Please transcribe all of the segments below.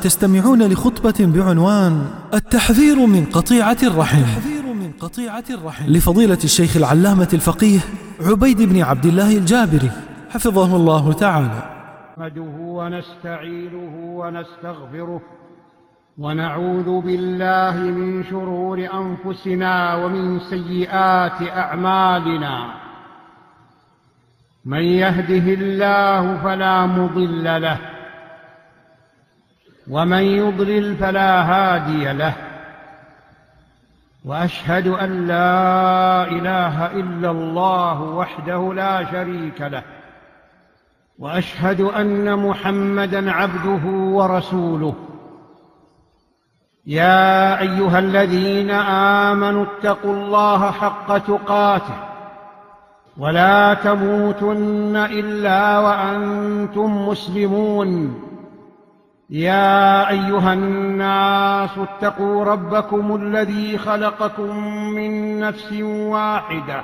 تستمعون لخطبة بعنوان التحذير من قطيعة الرحم لفضيلة الشيخ العلامة الفقيه عبيد بن عبد الله الجابري حفظه الله تعالى. نحمده ونستعينه ونستغفره ونعوذ بالله من شرور أنفسنا ومن سيئات أعمالنا. من يهده الله فلا مضل له ومن يضلل فلا هادي له، وأشهد أن لا إله إلا الله وحده لا شريك له، وأشهد أن محمدًا عبده ورسوله. يا أيها الذين آمنوا اتقوا الله حق تقاته ولا تموتن إلا وأنتم مسلمون. يا أيها الناس اتقوا ربكم الذي خلقكم من نفس واحدة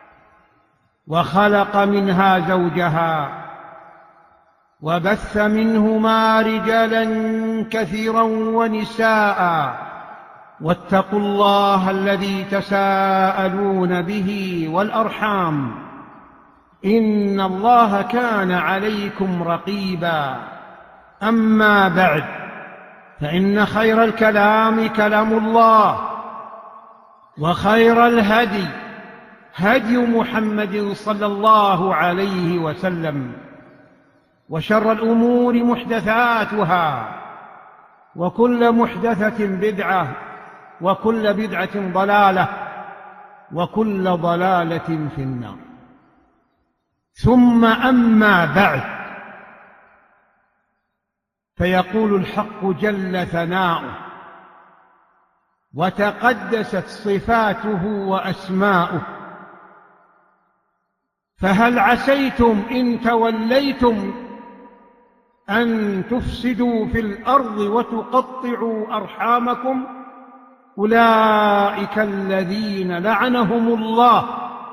وخلق منها زوجها وبث منهما رجالا كثيرا ونساء، واتقوا الله الذي تساءلون به والأرحام، إن الله كان عليكم رقيبا. أما بعد، فإن خير الكلام كلام الله، وخير الهدي هدي محمد صلى الله عليه وسلم، وشر الأمور محدثاتها، وكل محدثة بدعة، وكل بدعة ضلالة، وكل ضلالة في النار. ثم أما بعد، فيقول الحق جل ثناؤه وتقدست صفاته وأسماؤه: فهل عسيتم إن توليتم أن تفسدوا في الأرض وتقطعوا أرحامكم؟ أولئك الذين لعنهم الله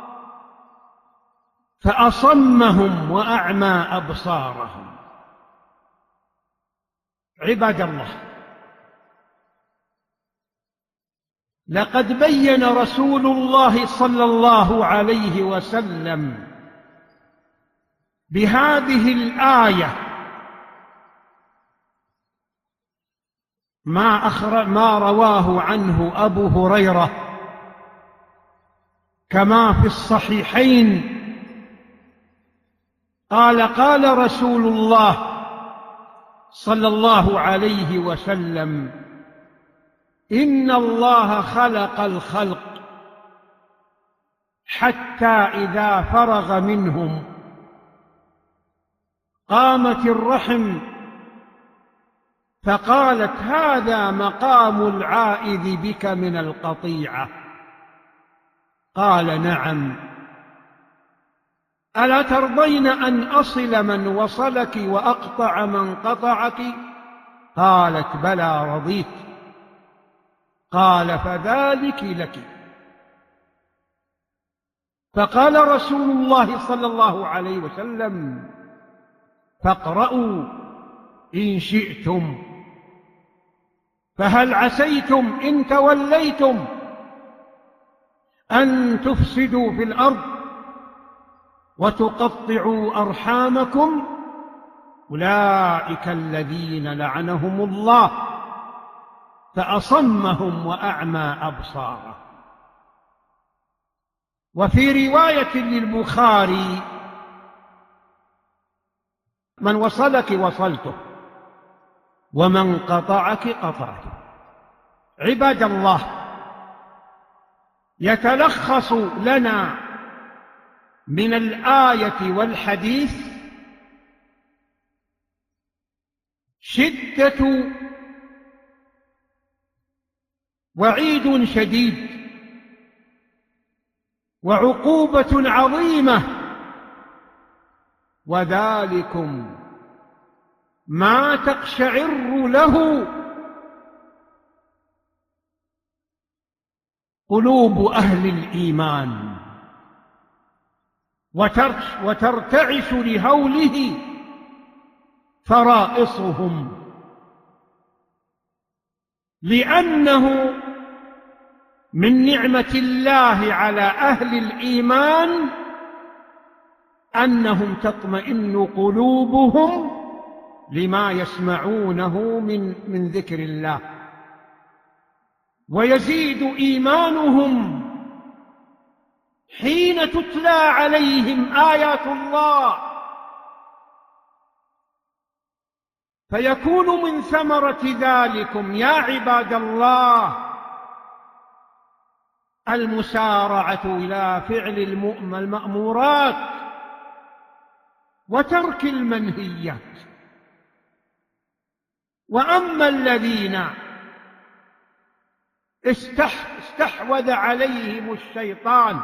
فأصمهم وأعمى أبصارهم. عباد الله، لقد بين رسول الله صلى الله عليه وسلم بهذه الآية ما رواه عنه أبو هريرة كما في الصحيحين قال: قال رسول الله صلى الله عليه وسلم: إن الله خلق الخلق حتى إذا فرغ منهم قامت الرحم فقالت: هذا مقام العائذ بك من القطيعة. قال: نعم. ألا ترضين أن أصل من وصلك وأقطع من قطعك؟ قالت: بلى رضيت. قال: فذلك لك. فقال رسول الله صلى الله عليه وسلم: فاقرؤوا إن شئتم. فهل عسيتم إن توليتم أن تفسدوا في الأرض وتقطعوا أرحامكم؟ أولئك الذين لعنهم الله فأصمهم وأعمى أبصارهم. وفي رواية للبخاري: من وصلك وصلته ومن قطعك قطعته. عباد الله، يتلخص لنا من الآية والحديث شدة وعيد شديد وعقوبة عظيمة، وذلكم ما تقشعر له قلوب أهل الإيمان وترتعش لهوله فرائصهم لأنه من نعمة الله على أهل الإيمان أنهم تطمئن قلوبهم لما يسمعونه من ذكر الله، ويزيد إيمانهم حين تتلى عليهم آيات الله، فيكون من ثمرة ذلكم يا عباد الله المسارعة إلى فعل المأمورات وترك المنهيات. وأما الذين استحوذ عليهم الشيطان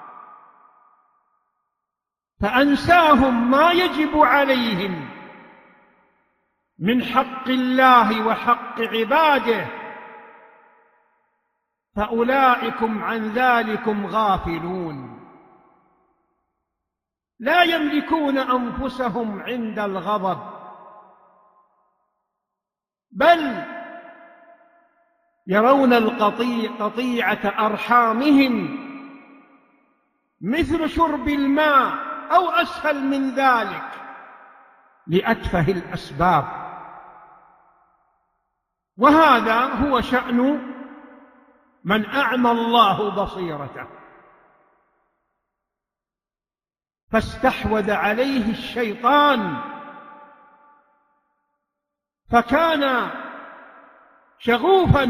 فأنساهم ما يجب عليهم من حق الله وحق عباده، فأولئكم عن ذلكم غافلون، لا يملكون أنفسهم عند الغضب، بل يرون قطيعة أرحامهم مثل شرب الماء أو أسهل من ذلك لأتفه الأسباب. وهذا هو شأن من أعمى الله بصيرته فاستحوذ عليه الشيطان، فكان شغوفا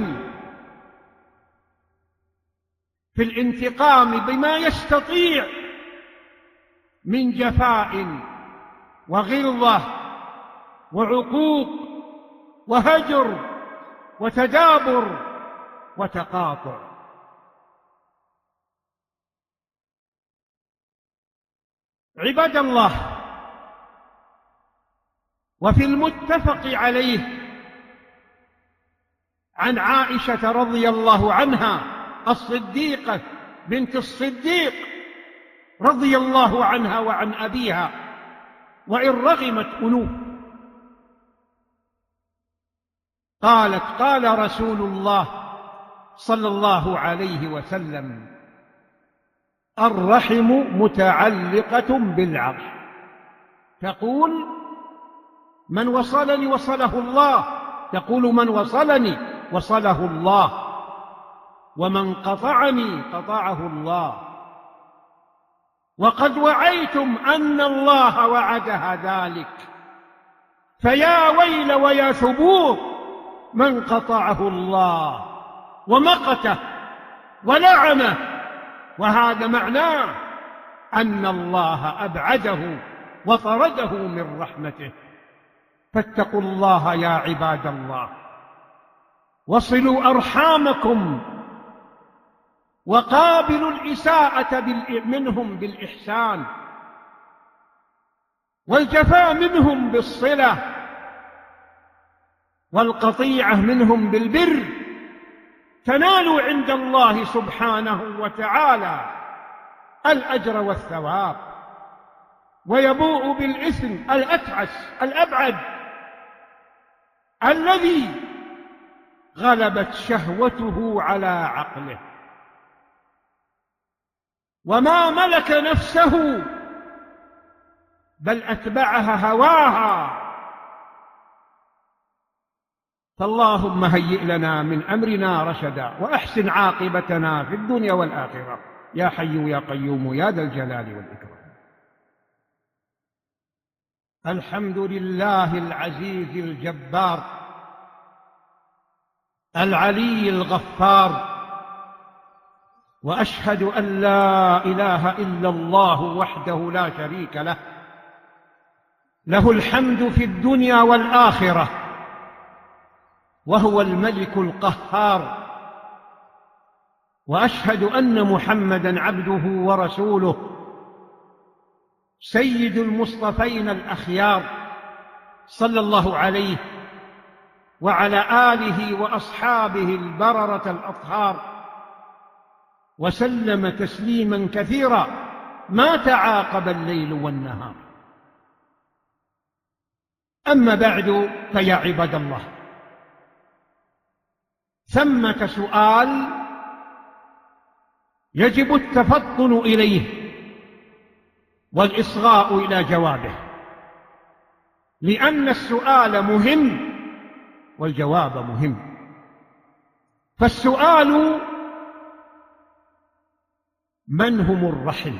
في الانتقام بما يستطيع من جفاء وغلظة وعقوق وهجر وتدابر وتقاطع. عباد الله، وفي المتفق عليه عن عائشة رضي الله عنها الصديقة بنت الصديق رضي الله عنها وعن أبيها وإن رغمت أنوف، قالت: قال رسول الله صلى الله عليه وسلم: الرحم متعلقة بالعرش، تقول: من وصلني وصله الله، تقول: من وصلني وصله الله، ومن قطعني قطعه الله. وقد وعيتم أن الله وعدها ذلك، فيا ويل ويا ثبور من قطعه الله ومقته ولعنه. وهذا معناه أن الله أبعده وطرده من رحمته. فاتقوا الله يا عباد الله، وصلوا أرحامكم، وقابلوا الإساءة منهم بالإحسان، والجفاء منهم بالصلة، والقطيعة منهم بالبر، تنالوا عند الله سبحانه وتعالى الأجر والثواب، ويبوء بالإثم الأتعس الأبعد الذي غلبت شهوته على عقله وما ملك نفسه بل أتبعها هواها. فاللهم هيئ لنا من أمرنا رشدا، وأحسن عاقبتنا في الدنيا والآخرة، يا حي يا قيوم يا ذا الجلال والإكرام. الحمد لله العزيز الجبار العلي الغفار، وأشهد أن لا إله إلا الله وحده لا شريك له، له الحمد في الدنيا والآخرة، وهو الملك القهار. وأشهد أن محمدًا عبده ورسوله، سيد المصطفين الأخيار، صلى الله عليه وعلى آله وأصحابه البررة الأطهار، وسلم تسليمًا كثيرا ما تعاقب الليل والنهار. أما بعد، فيا عباد الله، ثمة سؤال يجب التفطن إليه والإصغاء إلى جوابه، لأن السؤال مهم والجواب مهم. فالسؤال: من هم الرحم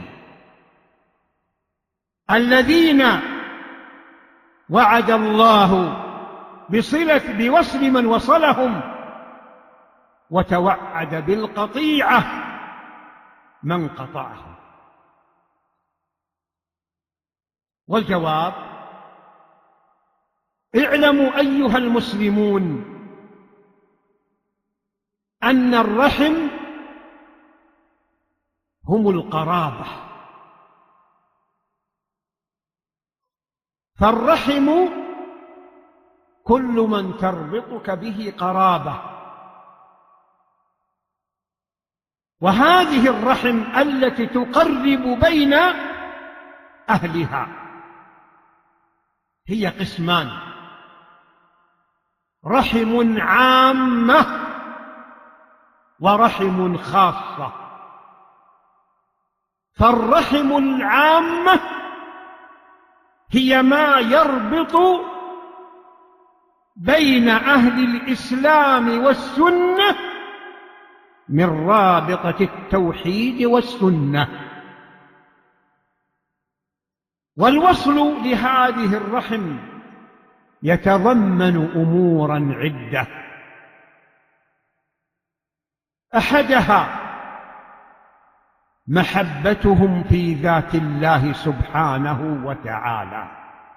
الذين وعد الله بوصل من وصلهم وتوعد بالقطيعة من قطعهم؟ والجواب: اعلموا أيها المسلمون أن الرحم هم القرابة، فالرحم كل من تربطك به قرابة، وهذه الرحم التي تقرب بين أهلها هي قسمان: رحم عامة ورحم خاصة. فالرحم العامة هي ما يربط بين أهل الإسلام والسنة من رابطة التوحيد والسنة، والوصل لهذه الرحم يتضمن أموراً عدة، أحدها محبتهم في ذات الله سبحانه وتعالى،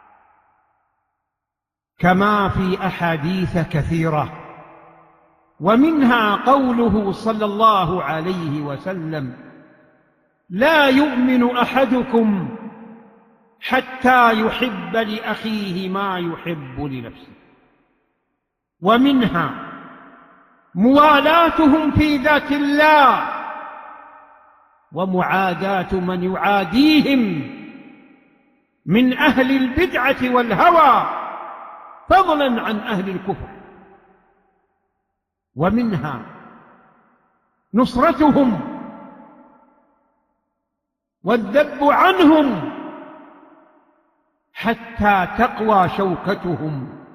كما في أحاديث كثيرة، ومنها قوله صلى الله عليه وسلم: لا يؤمن أحدكم حتى يحب لأخيه ما يحب لنفسه. ومنها موالاتهم في ذات الله ومعاداة من يعاديهم من أهل البدعة والهوى فضلا عن أهل الكفر. ومنها نصرتهم والذب عنهم حتى تقوى شوكتهم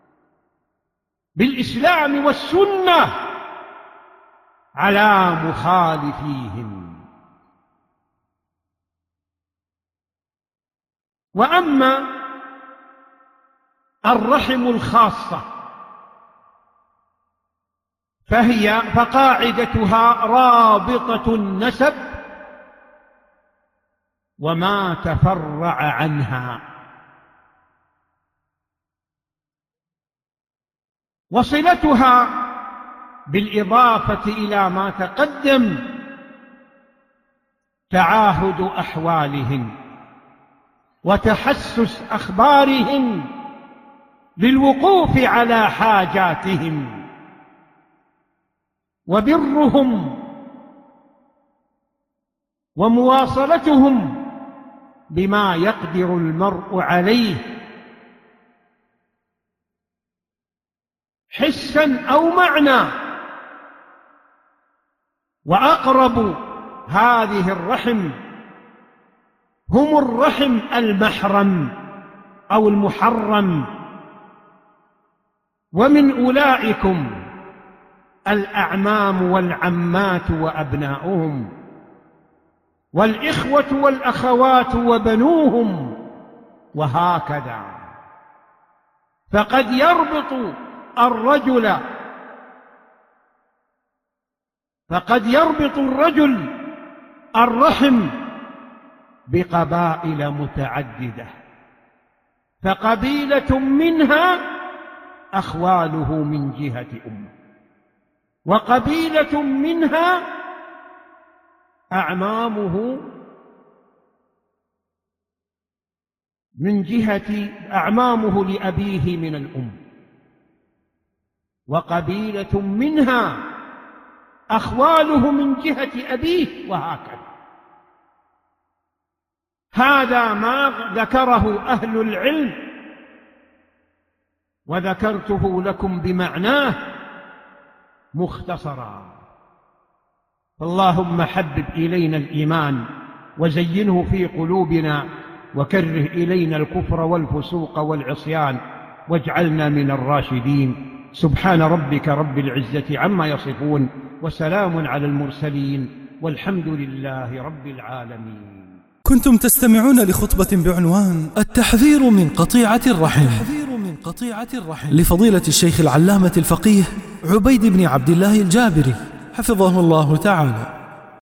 بالإسلام والسنة على مخالفيهم. وأما الرحم الخاصة فقاعدتها رابطة النسب وما تفرع عنها، وصلتها بالإضافة إلى ما تقدم تعاهد أحوالهم وتحسس أخبارهم للوقوف على حاجاتهم، وبرهم ومواصلتهم بما يقدر المرء عليه حسا أو معنى. وأقرب هذه الرحم هم الرحم المحرم أو المحرم، ومن أولئكم الأعمام والعمات وأبناؤهم، والإخوة والأخوات وبنوهم، وهكذا. فقد يربط الرجل الرحم بقبائل متعددة، فقبيلة منها أخواله من جهة أمه، وقبيلة منها أعمامه من جهة أعمامه لأبيه من الأم، وقبيلة منها أخواله من جهة أبيه، وهكذا. هذا ما ذكره أهل العلم وذكرته لكم بمعناه مختصرا. اللهم حبب إلينا الإيمان وزينه في قلوبنا وكره إلينا الكفر والفسوق والعصيان واجعلنا من الراشدين. سبحان ربك رب العزة عما يصفون وسلام على المرسلين والحمد لله رب العالمين. كنتم تستمعون لخطبة بعنوان التحذير من قطيعة الرحم لفضيلة الشيخ العلامة الفقيه عبيد بن عبد الله الجابري حفظه الله تعالى.